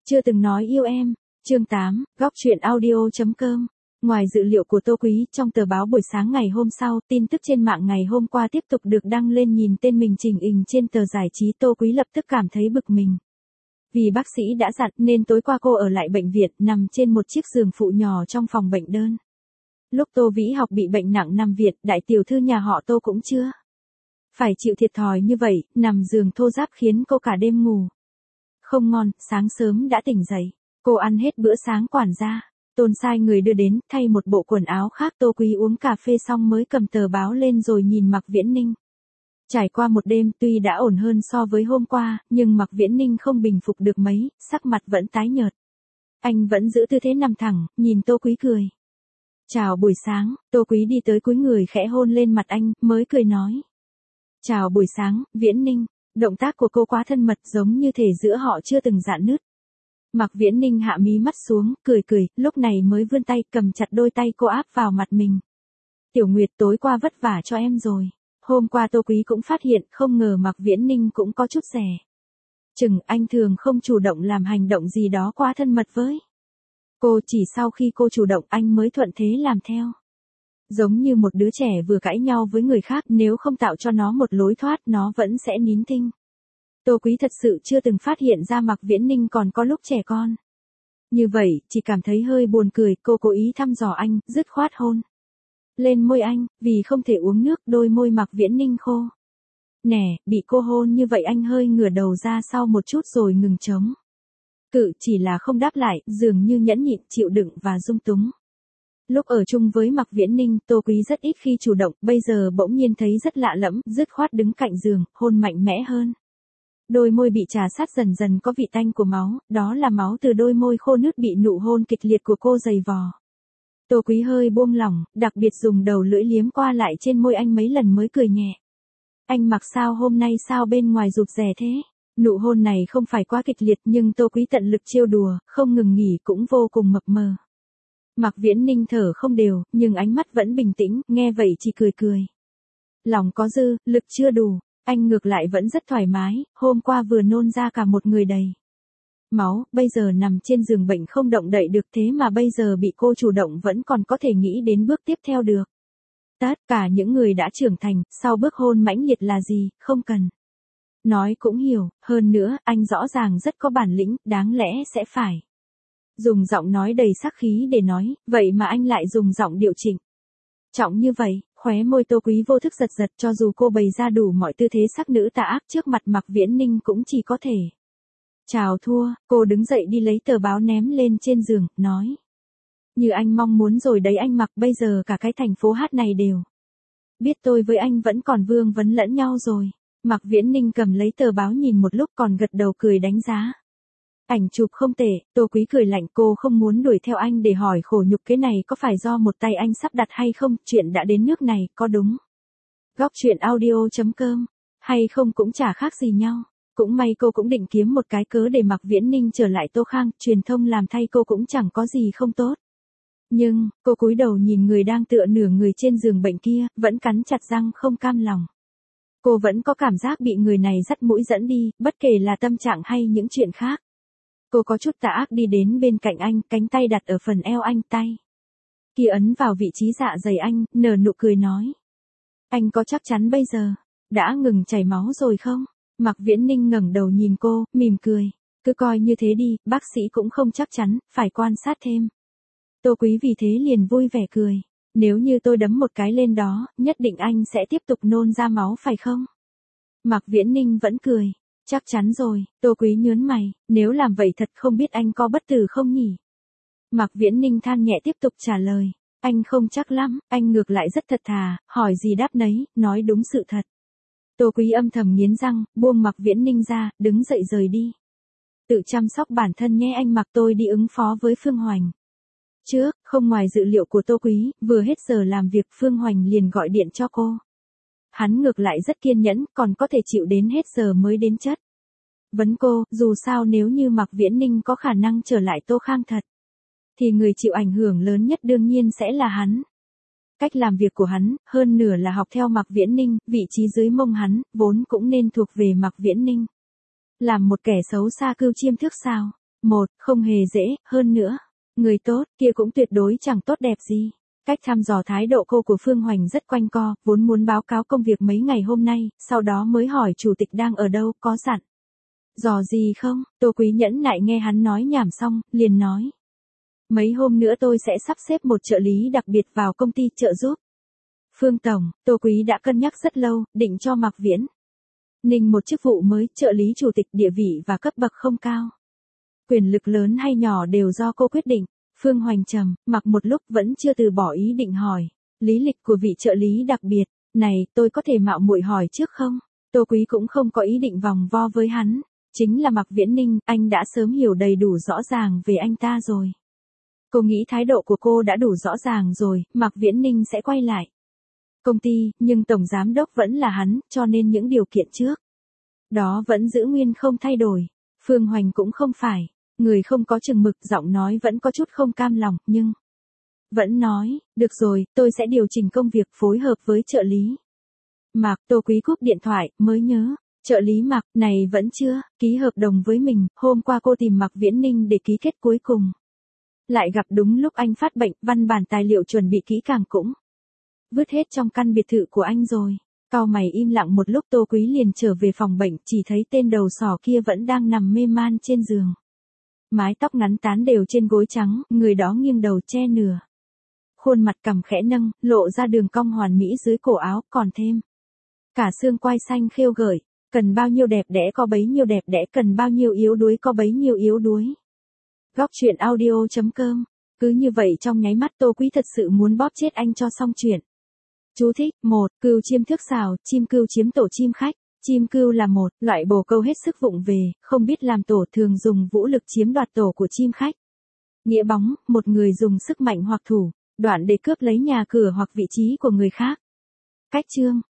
Chưa từng nói yêu em. Chương 8, góc truyện audio.com. Ngoài dự liệu của Tô Quý, trong tờ báo buổi sáng ngày hôm sau, tin tức trên mạng ngày hôm qua tiếp tục được đăng lên, nhìn tên mình chỉnh hình trên tờ giải trí, Tô Quý lập tức cảm thấy bực mình. Vì bác sĩ đã dặn nên tối qua cô ở lại bệnh viện, nằm trên một chiếc giường phụ nhỏ trong phòng bệnh đơn. Lúc Tô Vĩ Học bị bệnh nặng nằm viện, đại tiểu thư nhà họ Tô cũng chưa phải chịu thiệt thòi như vậy, nằm giường thô ráp khiến cô cả đêm ngủ không ngon. Sáng sớm đã tỉnh dậy, cô ăn hết bữa sáng quản gia Tôn sai người đưa đến, thay một bộ quần áo khác. Tô Quý uống cà phê xong mới cầm tờ báo lên rồi nhìn Mạc Viễn Ninh. Trải qua một đêm, tuy đã ổn hơn so với hôm qua, nhưng Mạc Viễn Ninh không bình phục được mấy, sắc mặt vẫn tái nhợt. Anh vẫn giữ tư thế nằm thẳng, nhìn Tô Quý cười. Chào buổi sáng. Tô Quý đi tới cúi người khẽ hôn lên mặt anh, mới cười nói. Chào buổi sáng, Viễn Ninh. Động tác của cô quá thân mật, giống như thể giữa họ chưa từng rạn nứt. Mạc Viễn Ninh hạ mí mắt xuống, cười, lúc này mới vươn tay cầm chặt đôi tay cô áp vào mặt mình. Tiểu Nguyệt, tối qua vất vả cho em rồi. Hôm qua Tô Quý cũng phát hiện, không ngờ Mạc Viễn Ninh cũng có chút rẻ chừng, anh thường không chủ động làm hành động gì đó quá thân mật với cô, chỉ sau khi cô chủ động anh mới thuận thế làm theo. Giống như một đứa trẻ vừa cãi nhau với người khác, nếu không tạo cho nó một lối thoát nó vẫn sẽ nín thinh. Tô Quý thật sự chưa từng phát hiện ra Mạc Viễn Ninh còn có lúc trẻ con như vậy, chỉ cảm thấy hơi buồn cười. Cô cố ý thăm dò anh, dứt khoát hôn lên môi anh, vì không thể uống nước, đôi môi Mạc Viễn Ninh khô. Nè, bị cô hôn như vậy anh hơi ngửa đầu ra sau một chút rồi ngừng chống cự, chỉ là không đáp lại, dường như nhẫn nhịn, chịu đựng và dung túng. Lúc ở chung với Mạc Viễn Ninh, Tô Quý rất ít khi chủ động, bây giờ bỗng nhiên thấy rất lạ lẫm, dứt khoát đứng cạnh giường, hôn mạnh mẽ hơn. Đôi môi bị trà sát dần dần có vị tanh của máu, đó là máu từ đôi môi khô nứt bị nụ hôn kịch liệt của cô giày vò. Tô Quý hơi buông lỏng, đặc biệt dùng đầu lưỡi liếm qua lại trên môi anh mấy lần mới cười nhẹ. Anh mặc sao hôm nay sao bên ngoài rụt rè thế? Nụ hôn này không phải quá kịch liệt nhưng Tô Quý tận lực trêu đùa, không ngừng nghỉ, cũng vô cùng mập mờ. Mạc Viễn Ninh thở không đều, nhưng ánh mắt vẫn bình tĩnh, nghe vậy chỉ cười. Lòng có dư, lực chưa đủ, anh ngược lại vẫn rất thoải mái, hôm qua vừa nôn ra cả một người đầy máu, bây giờ nằm trên giường bệnh không động đậy được, thế mà bây giờ bị cô chủ động vẫn còn có thể nghĩ đến bước tiếp theo được. Tất cả những người đã trưởng thành, sau bước hôn mãnh liệt là gì, không cần nói cũng hiểu, hơn nữa, anh rõ ràng rất có bản lĩnh, đáng lẽ sẽ phải dùng giọng nói đầy sắc khí để nói, vậy mà anh lại dùng giọng điệu chỉnh trọng như vậy. Khóe môi Tô Quý vô thức giật, cho dù cô bày ra đủ mọi tư thế sắc nữ tà ác trước mặt Mạc Viễn Ninh cũng chỉ có thể chào thua. Cô đứng dậy đi lấy tờ báo ném lên trên giường, nói. Như anh mong muốn rồi đấy anh Mạc, bây giờ cả cái thành phố hát này đều biết tôi với anh vẫn còn vương vấn lẫn nhau rồi. Mạc Viễn Ninh cầm lấy tờ báo nhìn một lúc còn gật đầu cười đánh giá. Ảnh chụp không tệ. Tô Quý cười lạnh, cô không muốn đuổi theo anh để hỏi khổ nhục cái này có phải do một tay anh sắp đặt hay không, chuyện đã đến nước này, có đúng góc truyện audio.com hay không cũng chả khác gì nhau. Cũng may cô cũng định kiếm một cái cớ để Mạc Viễn Ninh trở lại Tô Khang, truyền thông làm thay cô cũng chẳng có gì không tốt. Nhưng, cô cúi đầu nhìn người đang tựa nửa người trên giường bệnh kia, vẫn cắn chặt răng không cam lòng. Cô vẫn có cảm giác bị người này dắt mũi dẫn đi, bất kể là tâm trạng hay những chuyện khác. Cô có chút tà ác đi đến bên cạnh anh, cánh tay đặt ở phần eo anh, tay kia ấn vào vị trí dạ dày anh, nở nụ cười nói. Anh có chắc chắn bây giờ đã ngừng chảy máu rồi không? Mạc Viễn Ninh ngẩng đầu nhìn cô, mỉm cười. Cứ coi như thế đi, bác sĩ cũng không chắc chắn, phải quan sát thêm. Tô Quý vì thế liền vui vẻ cười. Nếu như tôi đấm một cái lên đó, nhất định anh sẽ tiếp tục nôn ra máu phải không? Mạc Viễn Ninh vẫn cười. Chắc chắn rồi. Tô Quý nhớn mày, nếu làm vậy thật không biết anh có bất tử không nhỉ? Mạc Viễn Ninh than nhẹ tiếp tục trả lời. Anh không chắc lắm, anh ngược lại rất thật thà, hỏi gì đáp nấy, nói đúng sự thật. Tô Quý âm thầm nghiến răng, buông Mạc Viễn Ninh ra, đứng dậy rời đi. Tự chăm sóc bản thân nhé anh Mạc, tôi đi ứng phó với Phương Hoành trước. Không ngoài dự liệu của Tô Quý, vừa hết giờ làm việc Phương Hoành liền gọi điện cho cô. Hắn ngược lại rất kiên nhẫn, còn có thể chịu đến hết giờ mới đến chất vấn cô, dù sao nếu như Mạc Viễn Ninh có khả năng trở lại Tô Khang thật, thì người chịu ảnh hưởng lớn nhất đương nhiên sẽ là hắn. Cách làm việc của hắn, hơn nửa là học theo Mạc Viễn Ninh, vị trí dưới mông hắn, vốn cũng nên thuộc về Mạc Viễn Ninh. Làm một kẻ xấu xa cưu chiêm thước sao? Một, không hề dễ, hơn nữa. Người tốt, kia cũng tuyệt đối chẳng tốt đẹp gì. Cách thăm dò thái độ cô của Phương Hoành rất quanh co, vốn muốn báo cáo công việc mấy ngày hôm nay, sau đó mới hỏi chủ tịch đang ở đâu, có dặn. Dò gì không, Tô Quý nhẫn nại nghe hắn nói nhảm xong, liền nói. Mấy hôm nữa tôi sẽ sắp xếp một trợ lý đặc biệt vào công ty trợ giúp. Phương Tổng, Tô Quý đã cân nhắc rất lâu, định cho Mạc Viễn Ninh một chức vụ mới, trợ lý chủ tịch, địa vị và cấp bậc không cao. Quyền lực lớn hay nhỏ đều do cô quyết định. Phương Hoành trầm mặc một lúc vẫn chưa từ bỏ ý định hỏi. Lý lịch của vị trợ lý đặc biệt, này tôi có thể mạo muội hỏi trước không? Tô Quý cũng không có ý định vòng vo với hắn. Chính là Mạc Viễn Ninh, anh đã sớm hiểu đầy đủ rõ ràng về anh ta rồi. Cô nghĩ thái độ của cô đã đủ rõ ràng rồi, Mạc Viễn Ninh sẽ quay lại công ty, nhưng tổng giám đốc vẫn là hắn, cho nên những điều kiện trước đó vẫn giữ nguyên không thay đổi. Phương Hoành cũng không phải người không có chừng mực, giọng nói vẫn có chút không cam lòng, nhưng vẫn nói, được rồi, tôi sẽ điều chỉnh công việc phối hợp với trợ lý Mạc. Tô Quý cúp điện thoại, mới nhớ, trợ lý Mạc này vẫn chưa ký hợp đồng với mình, hôm qua cô tìm Mạc Viễn Ninh để ký kết cuối cùng. Lại gặp đúng lúc anh phát bệnh, văn bản tài liệu chuẩn bị kỹ càng cũng vứt hết trong căn biệt thự của anh rồi. Cau mày im lặng một lúc, Tô Quý liền trở về phòng bệnh, chỉ thấy tên đầu sỏ kia vẫn đang nằm mê man trên giường. Mái tóc ngắn tán đều trên gối trắng, người đó nghiêng đầu che nửa khuôn mặt, cằm khẽ nâng, lộ ra đường cong hoàn mỹ dưới cổ áo, còn thêm cả xương quai xanh khêu gợi. Cần bao nhiêu đẹp đẽ có bấy nhiêu đẹp đẽ, cần bao nhiêu yếu đuối có bấy nhiêu yếu đuối. Góc truyện audio.com. Cứ như vậy trong nháy mắt Tô Quý thật sự muốn bóp chết anh cho xong chuyện. Chú thích: 1. Cừu chiêm thước sào, chim cừu chiếm tổ chim khách. Chim cừu là một loại bồ câu hết sức vụng về, không biết làm tổ, thường dùng vũ lực chiếm đoạt tổ của chim khách. Nghĩa bóng, một người dùng sức mạnh hoặc thủ đoạn để cướp lấy nhà cửa hoặc vị trí của người khác. Cách chương